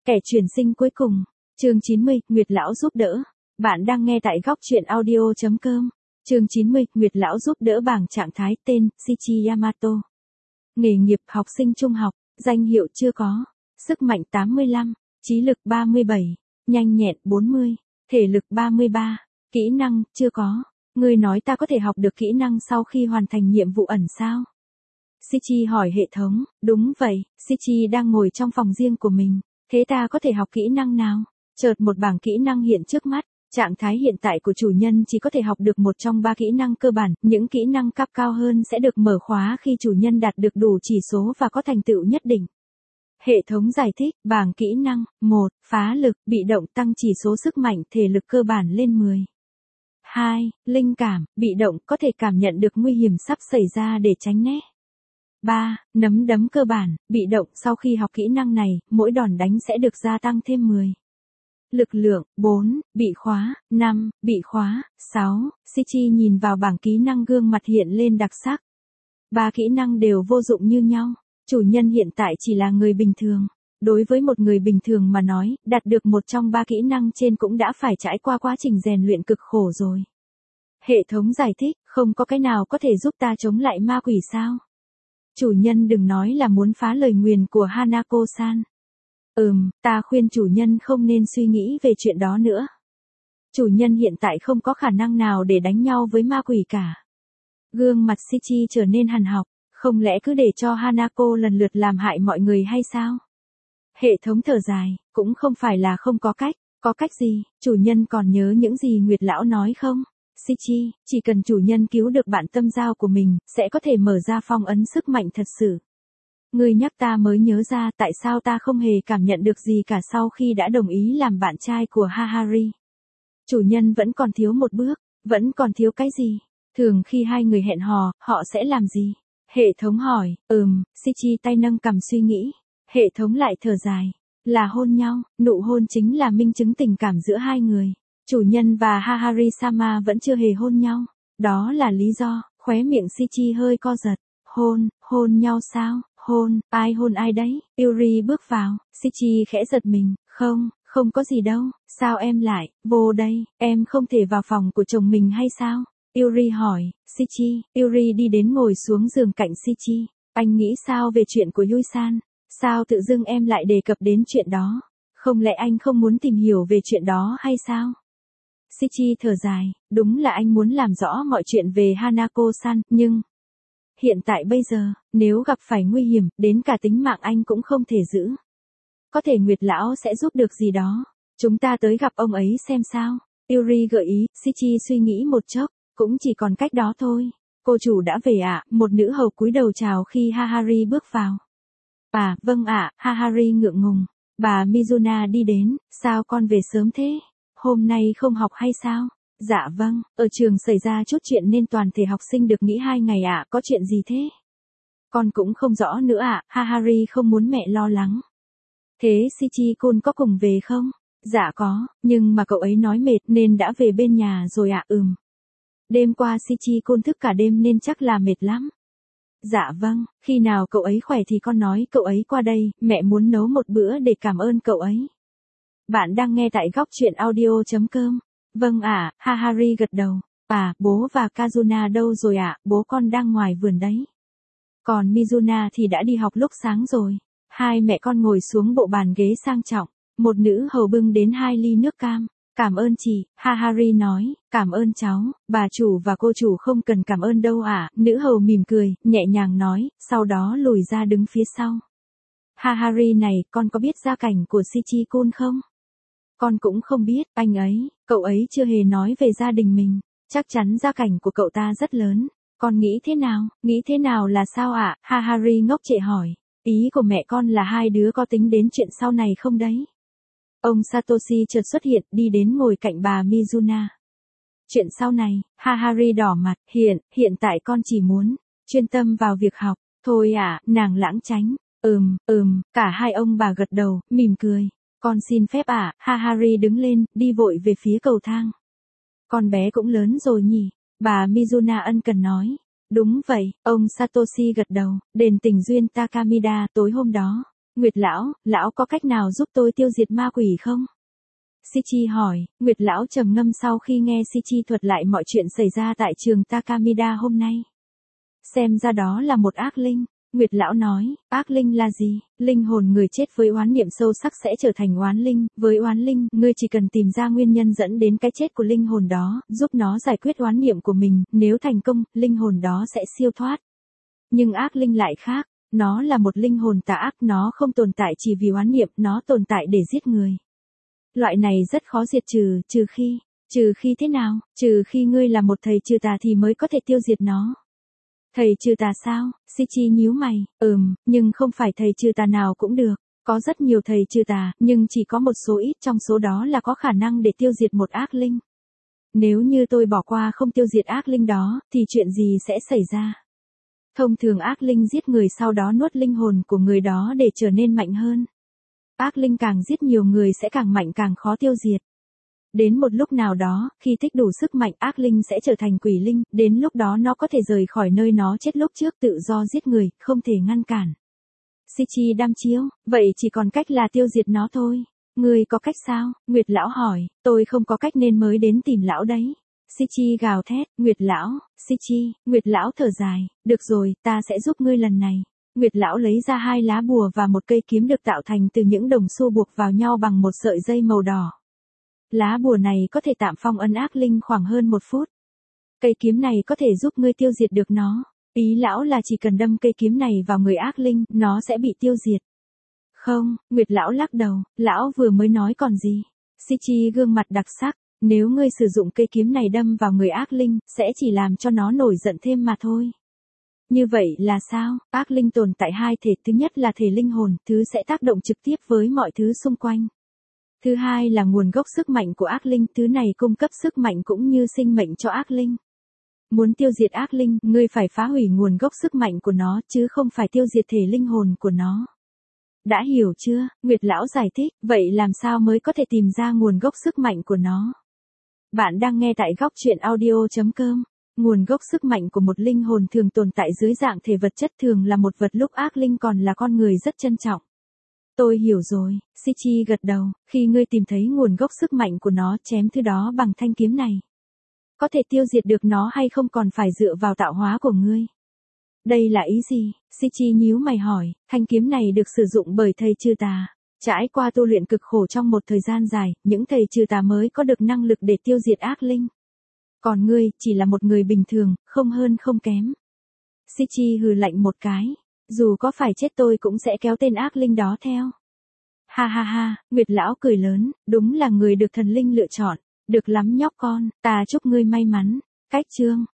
Kẻ chuyển sinh cuối cùng. Chương 90, Nguyệt Lão giúp đỡ. Bạn đang nghe tại góc truyện audio.com. Chương 90, Nguyệt Lão giúp đỡ bảng trạng thái tên, Shichi Yamato. Nghề nghiệp học sinh trung học, danh hiệu chưa có. Sức mạnh 85, trí lực 37, nhanh nhẹn 40, thể lực 33, kỹ năng chưa có. Ngươi nói ta có thể học được kỹ năng sau khi hoàn thành nhiệm vụ ẩn sao? Shichi hỏi hệ thống. Đúng vậy, Shichi đang ngồi trong phòng riêng của mình. Thế ta có thể học kỹ năng nào? Chợt một bảng kỹ năng hiện trước mắt. Trạng thái hiện tại của chủ nhân chỉ có thể học được một trong 3 kỹ năng cơ bản, những kỹ năng cấp cao hơn sẽ được mở khóa khi chủ nhân đạt được đủ chỉ số và có thành tựu nhất định. Hệ thống giải thích, bảng kỹ năng, 1, phá lực, bị động tăng chỉ số sức mạnh thể lực cơ bản lên 10. 2, linh cảm, bị động có thể cảm nhận được nguy hiểm sắp xảy ra để tránh né. 3, nắm đấm cơ bản, bị động sau khi học kỹ năng này, mỗi đòn đánh sẽ được gia tăng thêm 10. Lực lượng, 4, bị khóa, 5, bị khóa, 6, Shichi nhìn vào bảng kỹ năng gương mặt hiện lên đặc sắc. 3 kỹ năng đều vô dụng như nhau, chủ nhân hiện tại chỉ là người bình thường. Đối với một người bình thường mà nói, đạt được một trong 3 kỹ năng trên cũng đã phải trải qua quá trình rèn luyện cực khổ rồi. Hệ thống giải thích, không có cái nào có thể giúp ta chống lại ma quỷ sao? Chủ nhân đừng nói là muốn phá lời nguyền của Hanako-san. Ta khuyên chủ nhân không nên suy nghĩ về chuyện đó nữa. Chủ nhân hiện tại không có khả năng nào để đánh nhau với ma quỷ cả. Gương mặt Shichi trở nên hằn học, không lẽ cứ để cho Hanako lần lượt làm hại mọi người hay sao? Hệ thống thở dài, cũng không phải là không có cách gì, chủ nhân còn nhớ những gì Nguyệt Lão nói không? Shichi, chỉ cần chủ nhân cứu được bạn tâm giao của mình, sẽ có thể mở ra phong ấn sức mạnh thật sự. Ngươi nhắc ta mới nhớ ra tại sao ta không hề cảm nhận được gì cả sau khi đã đồng ý làm bạn trai của Hahari. Chủ nhân vẫn còn thiếu một bước, vẫn còn thiếu cái gì? Thường khi hai người hẹn hò, họ sẽ làm gì? Hệ thống hỏi, Shichi tay nâng cằm suy nghĩ. Hệ thống lại thở dài, là hôn nhau, nụ hôn chính là minh chứng tình cảm giữa hai người. Chủ nhân và Hahari-sama vẫn chưa hề hôn nhau. Đó là lý do, khóe miệng Shichi hơi co giật. Hôn nhau sao? Ai hôn ai đấy? Yuri bước vào, Shichi khẽ giật mình, không có gì đâu, sao em lại, vô đây, em không thể vào phòng của chồng mình hay sao? Yuri hỏi, Shichi, Yuri đi đến ngồi xuống giường cạnh Shichi, anh nghĩ sao về chuyện của Yui-san? Sao tự dưng em lại đề cập đến chuyện đó? Không lẽ anh không muốn tìm hiểu về chuyện đó hay sao? Shichi thở dài, đúng là anh muốn làm rõ mọi chuyện về Hanako-san, nhưng hiện tại bây giờ, nếu gặp phải nguy hiểm, đến cả tính mạng anh cũng không thể giữ. Có thể Nguyệt Lão sẽ giúp được gì đó. Chúng ta tới gặp ông ấy xem sao. Yuri gợi ý, Shichi suy nghĩ một chốc, cũng chỉ còn cách đó thôi. Cô chủ đã về ạ, một nữ hầu cúi đầu chào khi Hahari bước vào. Vâng ạ, Hahari ngượng ngùng. Bà Mizuna đi đến, sao con về sớm thế? Hôm nay không học hay sao? Dạ vâng, ở trường xảy ra chút chuyện nên toàn thể học sinh được nghỉ 2 ngày ạ, có chuyện gì thế? Con cũng không rõ nữa ạ, Hahari không muốn mẹ lo lắng. Thế Shichi-kun có cùng về không? Dạ có, nhưng mà cậu ấy nói mệt nên đã về bên nhà rồi ạ. Đêm qua Shichi-kun thức cả đêm nên chắc là mệt lắm. Dạ vâng, khi nào cậu ấy khỏe thì con nói cậu ấy qua đây, mẹ muốn nấu một bữa để cảm ơn cậu ấy. Bạn đang nghe tại góc truyện audio.com. Vâng ạ, Hahari gật đầu. Bố và Kazuna đâu rồi ạ? Bố con đang ngoài vườn đấy. Còn Mizuna thì đã đi học lúc sáng rồi. Hai mẹ con ngồi xuống bộ bàn ghế sang trọng. Một nữ hầu bưng đến 2 ly nước cam. Cảm ơn chị, Hahari nói, cảm ơn cháu, bà chủ và cô chủ không cần cảm ơn đâu ạ. Nữ hầu mỉm cười, nhẹ nhàng nói, sau đó lùi ra đứng phía sau. Hahari này, con có biết gia cảnh của Shichi-kun không? Con cũng không biết, cậu ấy chưa hề nói về gia đình mình. Chắc chắn gia cảnh của cậu ta rất lớn. Con nghĩ thế nào là sao ạ? Hahari ngốc trệ hỏi. Ý của mẹ con là hai đứa có tính đến chuyện sau này không đấy? Ông Satoshi chợt xuất hiện, đi đến ngồi cạnh bà Mizuna. Chuyện sau này, Hahari đỏ mặt, hiện tại con chỉ muốn chuyên tâm vào việc học, thôi ạ, nàng lãng tránh. Cả hai ông bà gật đầu, mỉm cười. Con xin phép ạ, Hahari đứng lên, đi vội về phía cầu thang. Con bé cũng lớn rồi nhỉ? Bà Mizuna ân cần nói. Đúng vậy, ông Satoshi gật đầu, đền tình duyên Takamida tối hôm đó. Nguyệt lão có cách nào giúp tôi tiêu diệt ma quỷ không? Shichi hỏi. Nguyệt lão trầm ngâm sau khi nghe Shichi thuật lại mọi chuyện xảy ra tại trường Takamida hôm nay. Xem ra đó là một ác linh. Nguyệt lão nói, ác linh là gì? Linh hồn người chết với oán niệm sâu sắc sẽ trở thành oán linh, với oán linh, ngươi chỉ cần tìm ra nguyên nhân dẫn đến cái chết của linh hồn đó, giúp nó giải quyết oán niệm của mình, nếu thành công, linh hồn đó sẽ siêu thoát. Nhưng ác linh lại khác, nó là một linh hồn tà ác, nó không tồn tại chỉ vì oán niệm, nó tồn tại để giết người. Loại này rất khó diệt trừ khi thế nào? Trừ khi ngươi là một thầy trừ tà thì mới có thể tiêu diệt nó. Thầy trừ tà sao? Shichi nhíu mày, nhưng không phải thầy trừ tà nào cũng được. Có rất nhiều thầy trừ tà, nhưng chỉ có một số ít trong số đó là có khả năng để tiêu diệt một ác linh. Nếu như tôi bỏ qua không tiêu diệt ác linh đó, thì chuyện gì sẽ xảy ra? Thông thường ác linh giết người sau đó nuốt linh hồn của người đó để trở nên mạnh hơn. Ác linh càng giết nhiều người sẽ càng mạnh càng khó tiêu diệt. Đến một lúc nào đó, khi tích đủ sức mạnh, ác linh sẽ trở thành quỷ linh, đến lúc đó nó có thể rời khỏi nơi nó chết lúc trước, tự do giết người, không thể ngăn cản. Shichi đăm chiêu, vậy chỉ còn cách là tiêu diệt nó thôi. Ngươi có cách sao? Nguyệt lão hỏi, tôi không có cách nên mới đến tìm lão đấy. Shichi gào thét, Nguyệt lão, Shichi, Nguyệt lão thở dài, được rồi, ta sẽ giúp ngươi lần này. Nguyệt lão lấy ra 2 lá bùa và một cây kiếm được tạo thành từ những đồng xu buộc vào nhau bằng một sợi dây màu đỏ. Lá bùa này có thể tạm phong ấn ác linh khoảng hơn 1 phút. Cây kiếm này có thể giúp ngươi tiêu diệt được nó. Ý lão là chỉ cần đâm cây kiếm này vào người ác linh, nó sẽ bị tiêu diệt. Không, Nguyệt lão lắc đầu, lão vừa mới nói còn gì. Shichi gương mặt đặc sắc, nếu ngươi sử dụng cây kiếm này đâm vào người ác linh, sẽ chỉ làm cho nó nổi giận thêm mà thôi. Như vậy là sao? Ác linh tồn tại 2 thể, thứ nhất là thể linh hồn, thứ sẽ tác động trực tiếp với mọi thứ xung quanh. Thứ hai là nguồn gốc sức mạnh của ác linh, thứ này cung cấp sức mạnh cũng như sinh mệnh cho ác linh. Muốn tiêu diệt ác linh, ngươi phải phá hủy nguồn gốc sức mạnh của nó, chứ không phải tiêu diệt thể linh hồn của nó. Đã hiểu chưa? Nguyệt lão giải thích, vậy làm sao mới có thể tìm ra nguồn gốc sức mạnh của nó? Bạn đang nghe tại góc truyện audio.com. Nguồn gốc sức mạnh của một linh hồn thường tồn tại dưới dạng thể vật chất, thường là một vật lúc ác linh còn là con người rất trân trọng. Tôi hiểu rồi, Shichi gật đầu, khi ngươi tìm thấy nguồn gốc sức mạnh của nó, chém thứ đó bằng thanh kiếm này. Có thể tiêu diệt được nó hay không còn phải dựa vào tạo hóa của ngươi. Đây là ý gì? Shichi nhíu mày hỏi, thanh kiếm này được sử dụng bởi thầy trừ tà. Trải qua tu luyện cực khổ trong một thời gian dài, những thầy trừ tà mới có được năng lực để tiêu diệt ác linh. Còn ngươi, chỉ là một người bình thường, không hơn không kém. Shichi hừ lạnh một cái. Dù có phải chết tôi cũng sẽ kéo tên ác linh đó theo. Ha ha ha, Nguyệt lão cười lớn, đúng là người được thần linh lựa chọn. Được lắm nhóc con, ta chúc ngươi may mắn. Cách chương.